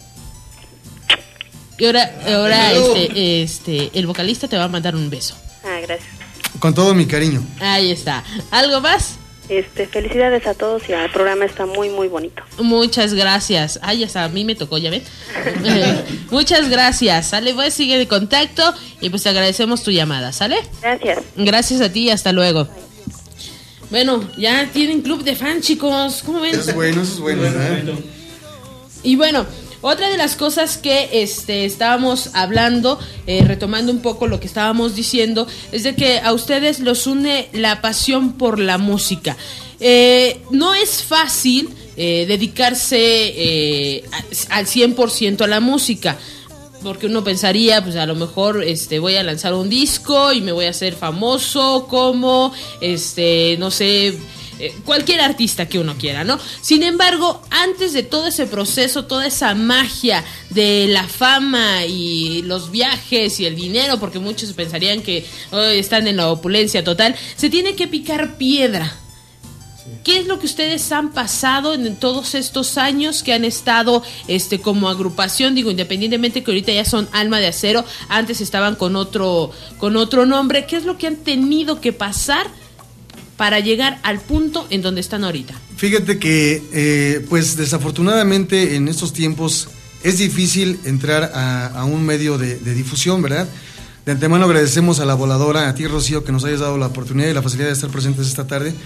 Y ahora, ahora este, este, el vocalista te va a mandar un beso. Ah, gracias. Con todo mi cariño. Ahí está. ¿Algo más? Este, felicidades a todos y el programa está muy, muy bonito. Muchas gracias. Ay, hasta a mí me tocó, ya ven. eh, muchas gracias. Sale, pues sigue de contacto y pues te agradecemos tu llamada, ¿sale? Gracias. Gracias a ti y hasta luego. Bye. Bueno, ya tienen club de fans, chicos. ¿Cómo ven? Eso es bueno, eso es bueno, ¿verdad? Y bueno, otra de las cosas que este, estábamos hablando, eh, retomando un poco lo que estábamos diciendo, es de que a ustedes los une la pasión por la música. Eh, no es fácil eh, dedicarse eh, al cien por ciento a la música, porque uno pensaría, pues a lo mejor este, voy a lanzar un disco y me voy a hacer famoso como, este, no sé... cualquier artista que uno quiera, ¿no? Sin embargo, antes de todo ese proceso, toda esa magia de la fama y los viajes y el dinero, porque muchos pensarían que oh, están en la opulencia total, se tiene que picar piedra. ¿Qué es lo que ustedes han pasado en todos estos años que han estado este como agrupación? Digo, independientemente que ahorita ya son Alma de Acero, antes estaban con otro, con otro nombre. ¿Qué es lo que han tenido que pasar para llegar al punto en donde están ahorita? Fíjate que, eh, pues desafortunadamente en estos tiempos es difícil entrar a, a un medio de, de difusión, ¿verdad? De antemano agradecemos a La Voladora, a ti Rocío, que nos hayas dado la oportunidad y la facilidad de estar presentes esta tarde.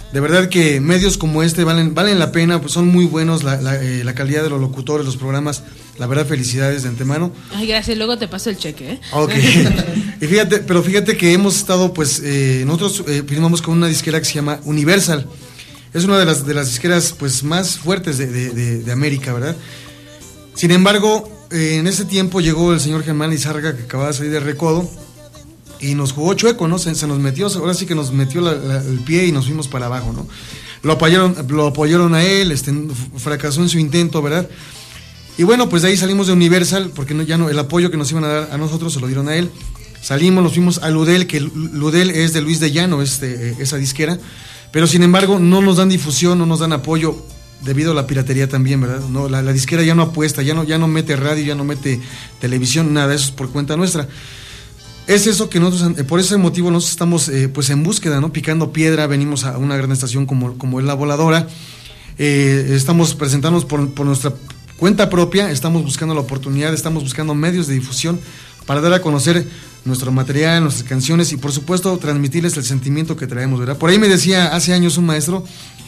De verdad que medios como este valen valen la pena, pues son muy buenos, la, la, eh, la calidad de los locutores, los programas, la verdad, felicidades de antemano. Ay, gracias, luego te paso el cheque, ¿eh? Ok. Y fíjate, pero fíjate que hemos estado, pues, eh, nosotros eh, firmamos con una disquera que se llama Universal. Es una de las de las disqueras, pues, más fuertes de, de, de, de América, ¿verdad? Sin embargo, eh, en ese tiempo llegó el señor Germán Lizárraga, que acababa de salir de Recodo, y nos jugó chueco, ¿no? Se, se nos metió, ahora sí que nos metió la, la, el pie y nos fuimos para abajo, ¿no? Lo apoyaron, lo apoyaron a él, este, fracasó en su intento, ¿verdad? Y bueno, pues de ahí salimos de Universal, porque no, ya no, el apoyo que nos iban a dar a nosotros se lo dieron a él. Salimos, nos fuimos a Ludel, que Ludel es de Luis de Llano, este, esa disquera, pero sin embargo no nos dan difusión, no nos dan apoyo, debido a la piratería también, ¿verdad? No, la, la disquera ya no apuesta, ya no, ya no mete radio, ya no mete televisión, nada, eso es por cuenta nuestra. Es eso que nosotros, por ese motivo nosotros estamos eh, pues en búsqueda, ¿no? Picando piedra, venimos a una gran estación como, como es La Voladora, eh, estamos presentándonos por, por nuestra cuenta propia, estamos buscando la oportunidad, estamos buscando medios de difusión para dar a conocer nuestro material, nuestras canciones y por supuesto transmitirles el sentimiento que traemos, ¿verdad? Por ahí me decía hace años un maestro,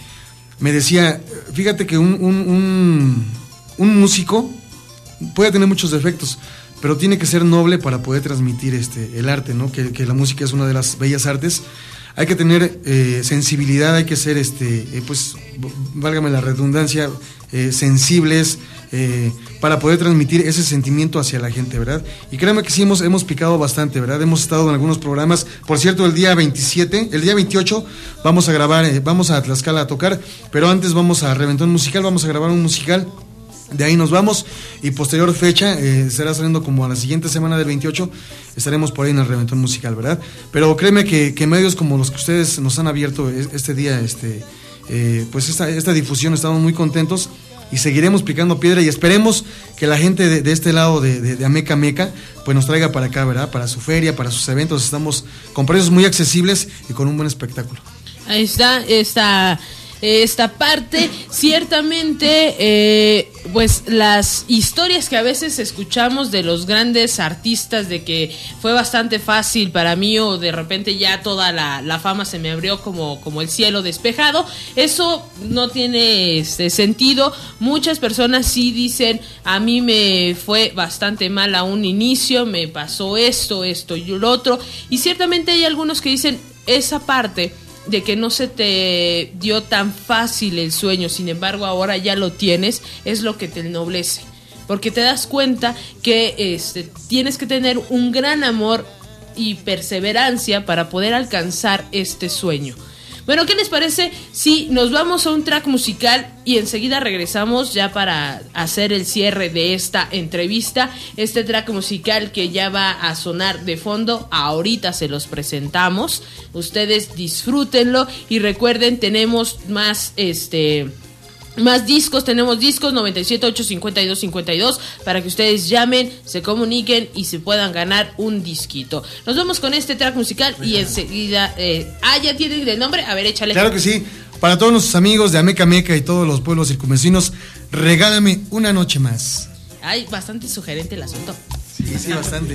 me decía, fíjate que un, un, un, un músico puede tener muchos defectos, pero tiene que ser noble para poder transmitir este el arte, ¿no? Que, que la música es una de las bellas artes. Hay que tener eh, sensibilidad, hay que ser, este, eh, pues, válgame la redundancia, eh, sensibles eh, para poder transmitir ese sentimiento hacia la gente, ¿verdad? Y créanme que sí hemos, hemos picado bastante, ¿verdad? Hemos estado en algunos programas. Por cierto, el día veintisiete, el día veintiocho vamos a grabar, eh, vamos a Tlaxcala a tocar, pero antes vamos a Reventón Musical, vamos a grabar un musical. De ahí nos vamos y posterior fecha eh, será saliendo como a la siguiente semana del veintiocho, estaremos por ahí en el Reventón Musical, ¿verdad? Pero créeme que, que medios como los que ustedes nos han abierto este día, este, eh, pues esta, esta difusión, estamos muy contentos y seguiremos picando piedra y esperemos que la gente de, de este lado de, de, de Ameca Meca pues nos traiga para acá, ¿verdad? Para su feria, para sus eventos, estamos con precios muy accesibles y con un buen espectáculo. Ahí está, está... esta parte, ciertamente, eh, pues las historias que a veces escuchamos de los grandes artistas, de que fue bastante fácil para mí o de repente ya toda la, la fama se me abrió como, como el cielo despejado, eso no tiene este sentido. Muchas personas sí dicen, a mí me fue bastante mal a un inicio, me pasó esto, esto y lo otro, y ciertamente hay algunos que dicen esa parte de que no se te dio tan fácil el sueño, sin embargo ahora ya lo tienes, es lo que te ennoblece, porque te das cuenta que este, tienes que tener un gran amor y perseverancia para poder alcanzar este sueño. Bueno, ¿qué les parece si nos vamos a un track musical y enseguida regresamos ya para hacer el cierre de esta entrevista? Este track musical que ya va a sonar de fondo, ahorita se los presentamos. Ustedes disfrútenlo y recuerden, tenemos más este... más discos, tenemos discos noventa y siete, ocho, cincuenta y dos, cincuenta y dos para que ustedes llamen, se comuniquen y se puedan ganar un disquito. Nos vamos con este track musical y enseguida eh, ah, ya tienen el nombre, a ver, échale. Claro que sí, para todos nuestros amigos de Ameca Meca y todos los pueblos circunvecinos, regálame una noche más. Ay, bastante sugerente el asunto. Sí, sí, bastante.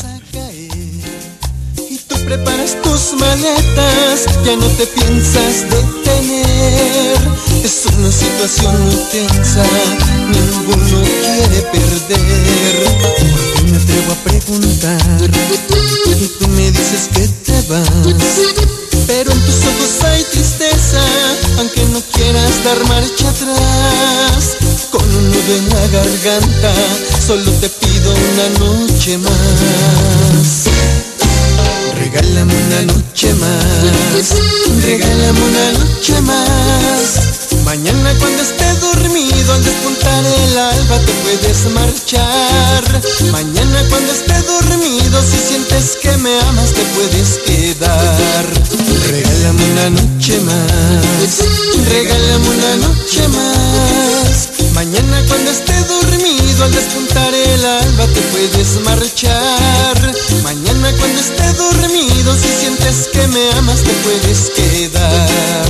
Preparas tus maletas, ya no te piensas detener. Es una situación muy tensa, ninguno quiere perder. Porque me atrevo a preguntar y tú me dices que te vas, pero en tus ojos hay tristeza, aunque no quieras dar marcha atrás. Con un nudo en la garganta, solo te pido una noche más. Regálame una noche más, regálame una noche más. Mañana cuando esté dormido, al despuntar el alba te puedes marchar. Mañana cuando esté dormido, si sientes que me amas te puedes quedar. Regálame una noche más, regálame una noche más. Mañana cuando esté dormido, al despuntar el alba te puedes marchar. Mañana cuando esté dormido, si sientes que me amas te puedes quedar.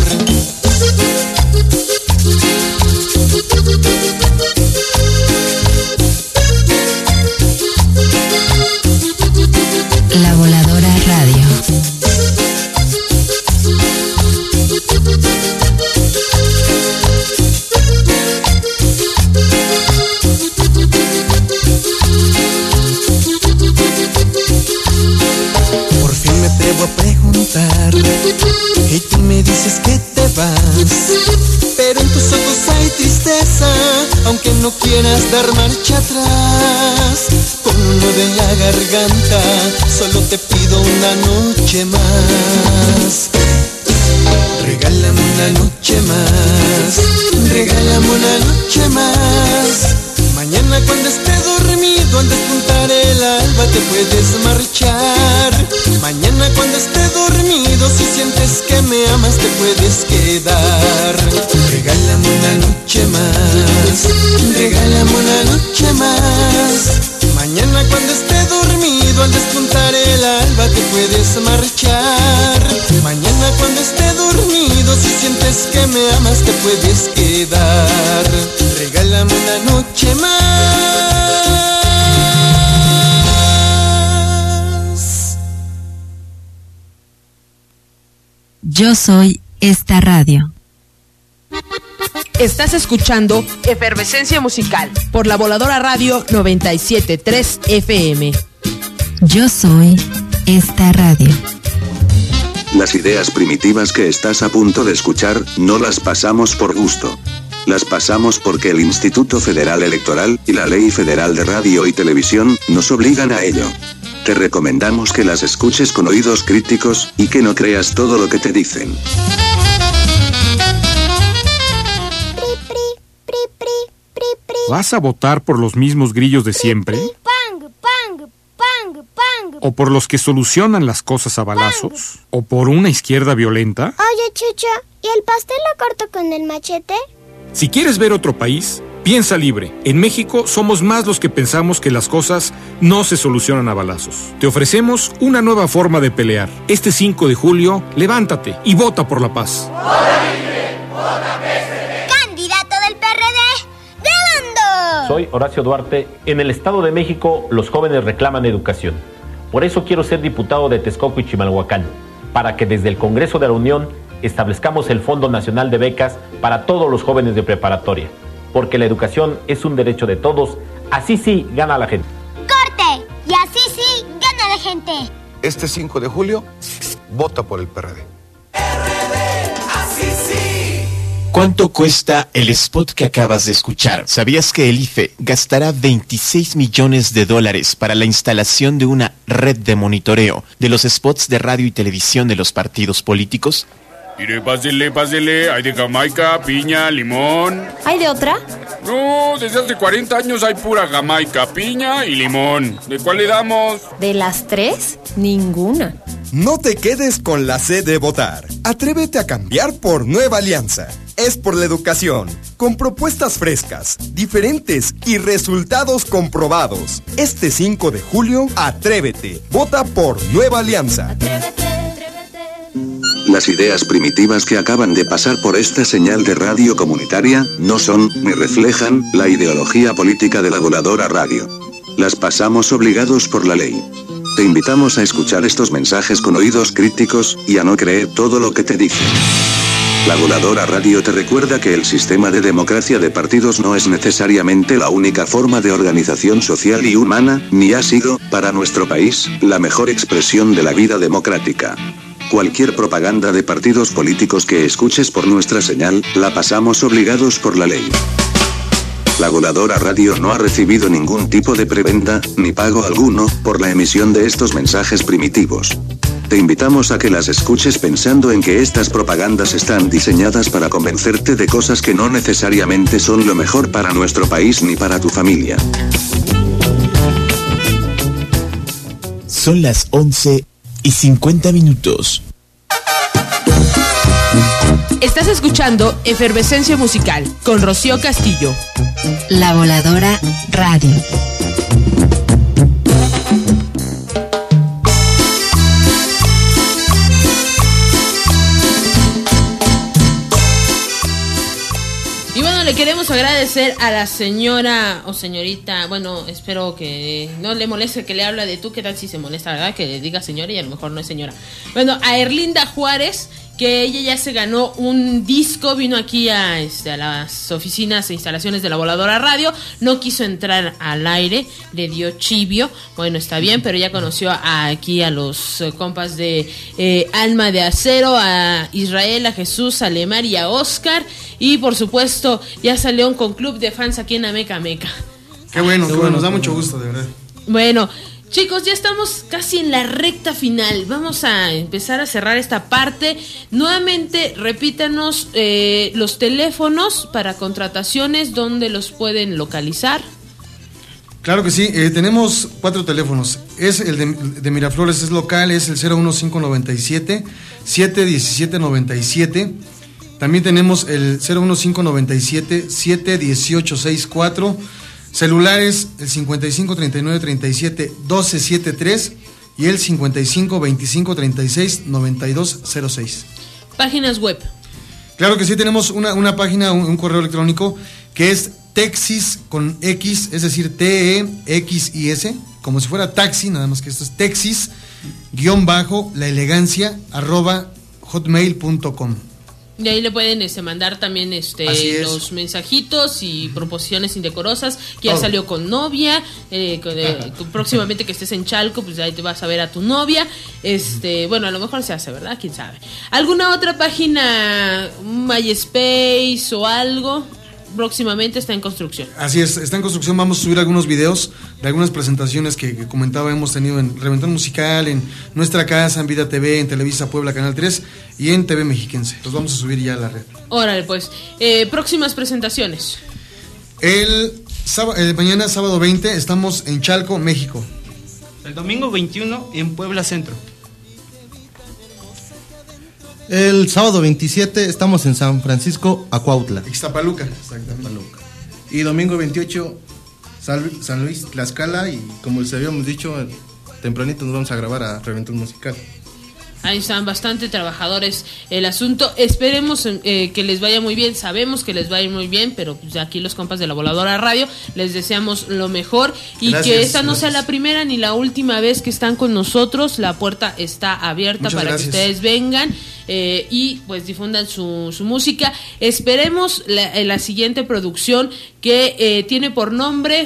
La Voladora Radio. Y tú me dices que te vas, pero en tus ojos hay tristeza, aunque no quieras dar marcha atrás. Con un nudo en la garganta, solo te pido una noche más. Regálame una noche más, regálame una noche más. Mañana cuando esté dormido al despuntar el alba te puedes marchar. Mañana cuando esté dormido si sientes que me amas te puedes quedar. Regálame una noche más, regálame una noche más. Mañana cuando esté dormido al despuntar el alba te puedes marchar. Mañana cuando esté dormido si sientes que me amas te puedes quedar. Regálame una noche más. Yo soy esta radio. Estás escuchando Efervescencia Musical por La Voladora Radio noventa y siete punto tres F M. Yo soy esta radio. Las ideas primitivas que estás a punto de escuchar, no las pasamos por gusto. Las pasamos porque el Instituto Federal Electoral y la Ley Federal de Radio y Televisión nos obligan a ello. Te recomendamos que las escuches con oídos críticos y que no creas todo lo que te dicen. ¿Vas a votar por los mismos grillos de siempre? ¿O por los que solucionan las cosas a balazos? ¿O por una izquierda violenta? Oye, Chucho, ¿y el pastel lo corto con el machete? Si quieres ver otro país, piensa libre. En México somos más los que pensamos que las cosas no se solucionan a balazos. Te ofrecemos una nueva forma de pelear. Este cinco de julio, levántate y vota por la paz. ¡Vota libre! ¡Vota P S D! ¡Candidato del P R D! ¡Grabando! Soy Horacio Duarte. En el Estado de México, los jóvenes reclaman educación. Por eso quiero ser diputado de Texcoco y Chimalhuacán, para que desde el Congreso de la Unión establezcamos el Fondo Nacional de Becas para todos los jóvenes de preparatoria, porque la educación es un derecho de todos, así sí gana la gente. ¡Corte! Y así sí gana la gente. Este cinco de julio, vota por el P R D. ¿Cuánto cuesta el spot que acabas de escuchar? ¿Sabías que el I F E gastará veintiséis millones de dólares para la instalación de una red de monitoreo de los spots de radio y televisión de los partidos políticos? Mire, pásele, pásele, hay de Jamaica, piña, limón. ¿Hay de otra? No, desde hace cuarenta años hay pura Jamaica, piña y limón. ¿De cuál le damos? ¿De las tres? Ninguna. No te quedes con la sed de votar. Atrévete a cambiar por Nueva Alianza. Es por la educación, con propuestas frescas, diferentes y resultados comprobados. Este cinco de julio, atrévete. Vota por Nueva Alianza. Atrévete. Las ideas primitivas que acaban de pasar por esta señal de radio comunitaria, no son, ni reflejan, la ideología política de La Voladora Radio. Las pasamos obligados por la ley. Te invitamos a escuchar estos mensajes con oídos críticos, y a no creer todo lo que te dicen. La Voladora Radio te recuerda que el sistema de democracia de partidos no es necesariamente la única forma de organización social y humana, ni ha sido, para nuestro país, la mejor expresión de la vida democrática. Cualquier propaganda de partidos políticos que escuches por nuestra señal, la pasamos obligados por la ley. La Voladora Radio no ha recibido ningún tipo de preventa, ni pago alguno, por la emisión de estos mensajes primitivos. Te invitamos a que las escuches pensando en que estas propagandas están diseñadas para convencerte de cosas que no necesariamente son lo mejor para nuestro país ni para tu familia. Son las once y cincuenta minutos. Estás escuchando Efervescencia Musical con Rocío Castillo. La Voladora Radio. Y bueno, le queremos agradecer a la señora o señorita, bueno, espero que no le moleste que le habla de tú, qué tal si se molesta, ¿verdad? Que le diga señora y a lo mejor no es señora. Bueno, a Erlinda Juárez, que ella ya se ganó un disco, vino aquí a, este, a las oficinas e instalaciones de La Voladora Radio, no quiso entrar al aire, le dio chivio, bueno, está bien, pero ya conoció a, aquí a los eh, compas de eh, Alma de Acero, a Israel, a Jesús, a Lemar y a Oscar, y por supuesto ya salió con club de fans aquí en Ameca Meca. Qué bueno, qué bueno, nos da mucho gusto, de verdad. Bueno, chicos, ya estamos casi en la recta final. Vamos a empezar a cerrar esta parte. Nuevamente, repítanos eh, los teléfonos para contrataciones, donde los pueden localizar. Claro que sí, eh, tenemos cuatro teléfonos. Es el de, de Miraflores, es local, es el cero uno cinco nueve siete, siete uno siete nueve siete. También tenemos el cero uno cinco nueve siete, siete uno ocho seis cuatro. Celulares, el cincuenta y cinco treinta y nueve treinta y siete doce setenta y tres y el cincuenta y cinco veinticinco treinta y seis noventa y dos cero seis. Páginas web. Claro que sí, tenemos una, una página, un, un correo electrónico que es Texis con X, es decir, T E X I S, como si fuera taxi, nada más que esto es Texis, guión bajo, la elegancia, arroba hotmail punto com. Y ahí le pueden este, mandar también este los mensajitos y proposiciones indecorosas, que ya salió con novia, eh, con, eh, tú, próximamente que estés en Chalco, pues ahí te vas a ver a tu novia, este, bueno, a lo mejor se hace, ¿verdad? ¿Quién sabe? ¿Alguna otra página, MySpace o algo? Próximamente está en construcción. Así es, está en construcción. Vamos a subir algunos videos de algunas presentaciones que, que comentaba hemos tenido en Reventón Musical, en Nuestra Casa, en Vida T V, en Televisa Puebla, Canal tres y en T V Mexiquense. Los vamos a subir ya a la red. Órale, pues. Eh, próximas presentaciones. El, sábado, el mañana, sábado veinte, estamos en Chalco, México. El domingo veintiuno en Puebla Centro. El sábado veintisiete estamos en San Francisco, Acuautla. Ixtapaluca, exactamente. Y domingo veintiocho, San Luis, Tlaxcala, y como les habíamos dicho, tempranito nos vamos a grabar a Reventón Musical. Ahí están bastante trabajadores el asunto. Esperemos eh, que les vaya muy bien. Sabemos que les va a ir muy bien, pero pues aquí los compas de La Voladora Radio les deseamos lo mejor. Y gracias, que esta no gracias. sea la primera ni la última vez que están con nosotros. La puerta está abierta Muchas para gracias. que ustedes vengan eh, y pues difundan su, su música. Esperemos la, la siguiente producción que eh, tiene por nombre...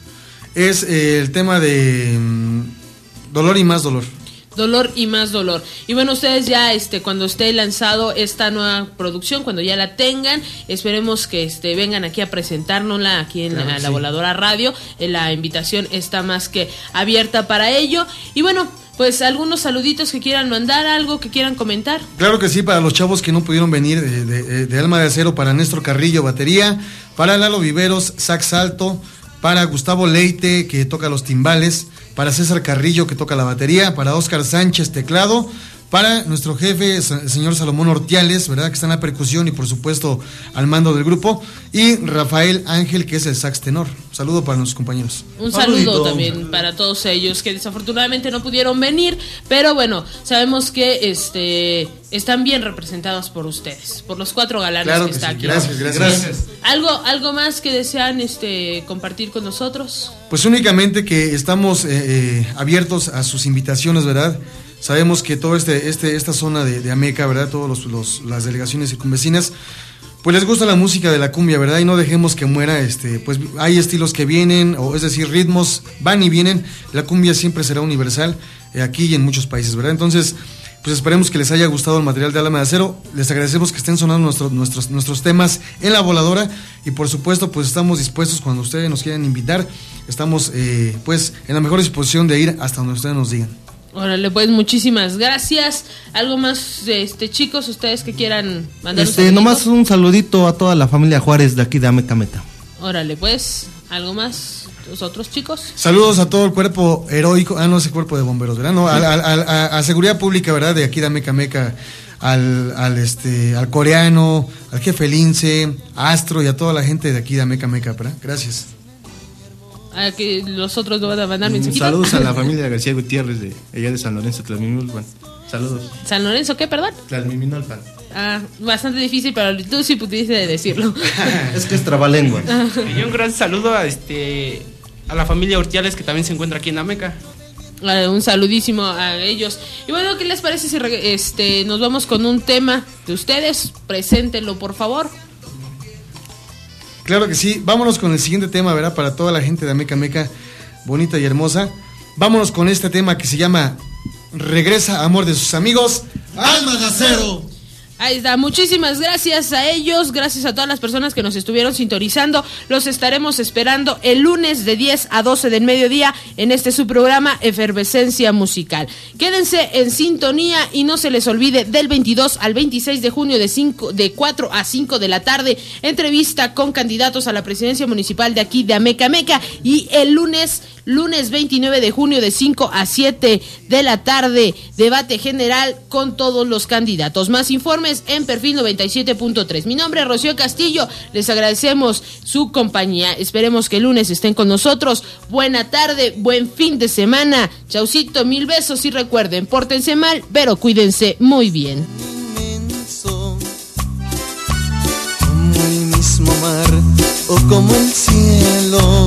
Es eh, el tema de um, Dolor y Más Dolor. Dolor y Más Dolor. Y bueno, ustedes ya este cuando esté lanzado esta nueva producción, cuando ya la tengan, esperemos que este vengan aquí a presentárnosla aquí en claro, la, sí. la Voladora Radio. La invitación está más que abierta para ello. Y bueno, pues algunos saluditos que quieran mandar, algo que quieran comentar. Claro que sí, para los chavos que no pudieron venir de, de, de Alma de Acero, para Néstor Carrillo, batería, para Lalo Viveros, sax alto, para Gustavo Leite, que toca los timbales, para César Carrillo, que toca la batería, para Óscar Sánchez, teclado, para nuestro jefe, el señor Salomón Ortiales, ¿verdad?, que está en la percusión y por supuesto al mando del grupo, y Rafael Ángel, que es el sax tenor. Un saludo para nuestros compañeros. Un saludo también para todos ellos que desafortunadamente no pudieron venir, pero bueno, sabemos que este están bien representados por ustedes, por los cuatro galanes claro que, que está sí. aquí. Gracias, gracias. gracias. ¿Algo, algo más que desean este compartir con nosotros? Pues únicamente que estamos eh, eh, abiertos a sus invitaciones, ¿verdad? Sabemos que toda este, este, esta zona de, de Ameca, ¿verdad? Todas los, los, las delegaciones circunvecinas, pues les gusta la música de la cumbia, ¿verdad? Y no dejemos que muera, este, pues hay estilos que vienen, o es decir, ritmos van y vienen. La cumbia siempre será universal, eh, aquí y en muchos países, ¿verdad? Entonces, pues esperemos que les haya gustado el material de Alma de Acero. Les agradecemos que estén sonando nuestro, nuestros, nuestros temas en La Voladora. Y por supuesto, pues estamos dispuestos cuando ustedes nos quieran invitar. Estamos, eh, pues, en la mejor disposición de ir hasta donde ustedes nos digan. Órale, pues muchísimas gracias. ¿Algo más, este chicos, ustedes que quieran mandar este, un nomás un saludito a toda la familia Juárez de aquí de Ameca Meca. Órale, pues, ¿algo más? ¿Los otros chicos? Saludos a todo el cuerpo heroico, ah, no, ese cuerpo de bomberos, ¿verdad? No, a, a, a, a seguridad pública, ¿verdad? De aquí de Ameca Meca, al, al, este, al coreano, al jefe Lince, a Astro y a toda la gente de aquí de Ameca Meca, ¿verdad? Gracias. A que los otros no van a mandar mensajitos. Saludos a la familia García Gutiérrez de allá de San Lorenzo, Tlalmimilpan. Saludos. ¿San Lorenzo qué, perdón? Tlalmimilpan. Ah, bastante difícil, pero tú sí pudiste decirlo. Es que es trabalengua. Y un gran saludo a este a la familia Ortiales, que también se encuentra aquí en Ameca. Uh, un saludísimo a ellos. Y bueno, ¿qué les parece si re- este nos vamos con un tema de ustedes? Preséntenlo, por favor. Claro que sí, vámonos con el siguiente tema, ¿verdad? Para toda la gente de Ameca Meca, bonita y hermosa. Vámonos con este tema que se llama Regresa, amor de sus amigos, Alma de Acero. Ahí está, muchísimas gracias a ellos, gracias a todas las personas que nos estuvieron sintonizando. Los estaremos esperando el lunes de diez a doce del mediodía en este su programa Efervescencia Musical. Quédense en sintonía y no se les olvide del veintidós al veintiséis de junio de, cinco, de cuatro a cinco de la tarde, entrevista con candidatos a la presidencia municipal de aquí de Ameca Meca, y el lunes Lunes veintinueve de junio de cinco a siete de la tarde, debate general con todos los candidatos. Más informes en Perfil noventa y siete punto tres. Mi nombre es Rocío Castillo, les agradecemos su compañía. Esperemos que el lunes estén con nosotros. Buena tarde, buen fin de semana. Chaucito, mil besos y recuerden, pórtense mal, pero cuídense muy bien. Como el mismo mar o como el cielo,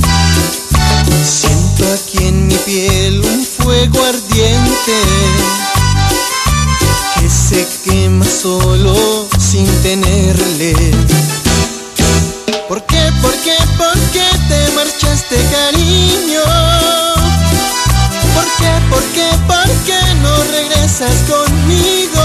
siento aquí en mi piel un fuego ardiente que se quema solo sin tenerle. ¿Por qué, por qué, por qué te marchaste, cariño? ¿Por qué, por qué, por qué no regresas conmigo?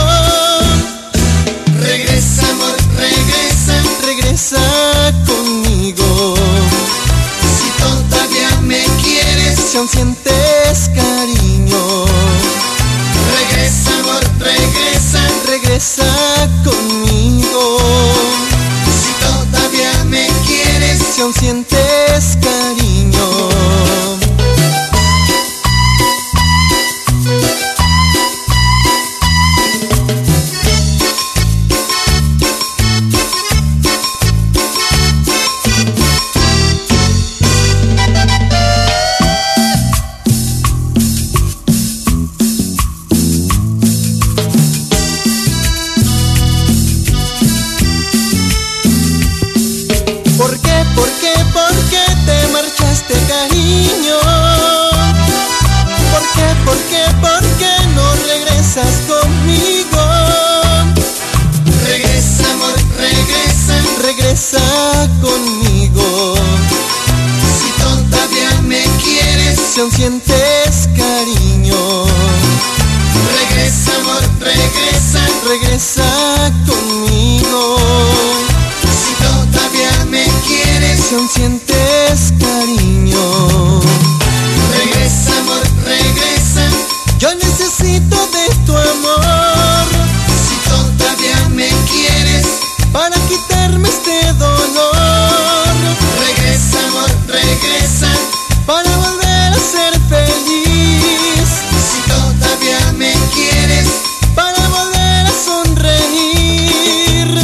Regresa, amor, regresa, regresa conmigo. Si todavía me quieres, si aún sientes cariño, regresa, amor, regresa, regresa conmigo. Si todavía me quieres, si aún sientes cariño. Cariño, ¿por qué, por qué, por qué no regresas conmigo? Regresa, amor, regresa, regresa conmigo. Si todavía me quieres, si aún sientes cariño, regresa, amor, regresa, regresa conmigo. Si todavía me quieres, si aún sientes cariño, regresa, amor, regresa. Yo necesito de tu amor. Si todavía me quieres, para quitarme este dolor. Regresa, amor, regresa, para volver a ser feliz. Si todavía me quieres, para volver a sonreír.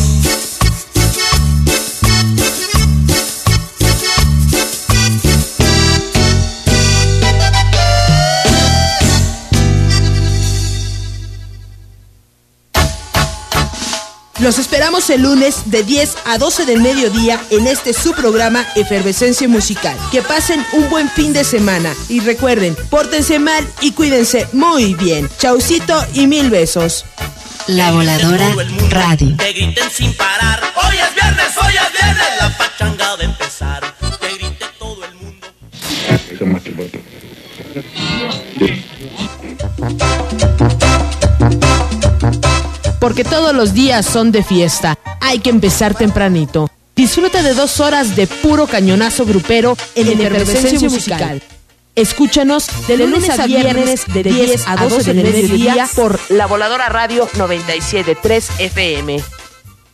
Los esperamos el lunes de diez a doce del mediodía en este su programa Efervescencia Musical. Que pasen un buen fin de semana y recuerden, pórtense mal y cuídense muy bien. Chaucito y mil besos. La Voladora Radio. Que griten sin parar. Hoy es viernes, hoy es viernes, la pachanga de empezar. Que grite todo el mundo. Porque todos los días son de fiesta, hay que empezar tempranito. Disfruta de dos horas de puro cañonazo grupero en, en Efervescencia Musical. Escúchanos de, de lunes a viernes de diez a doce del mediodía por La Voladora Radio noventa y siete punto tres F M.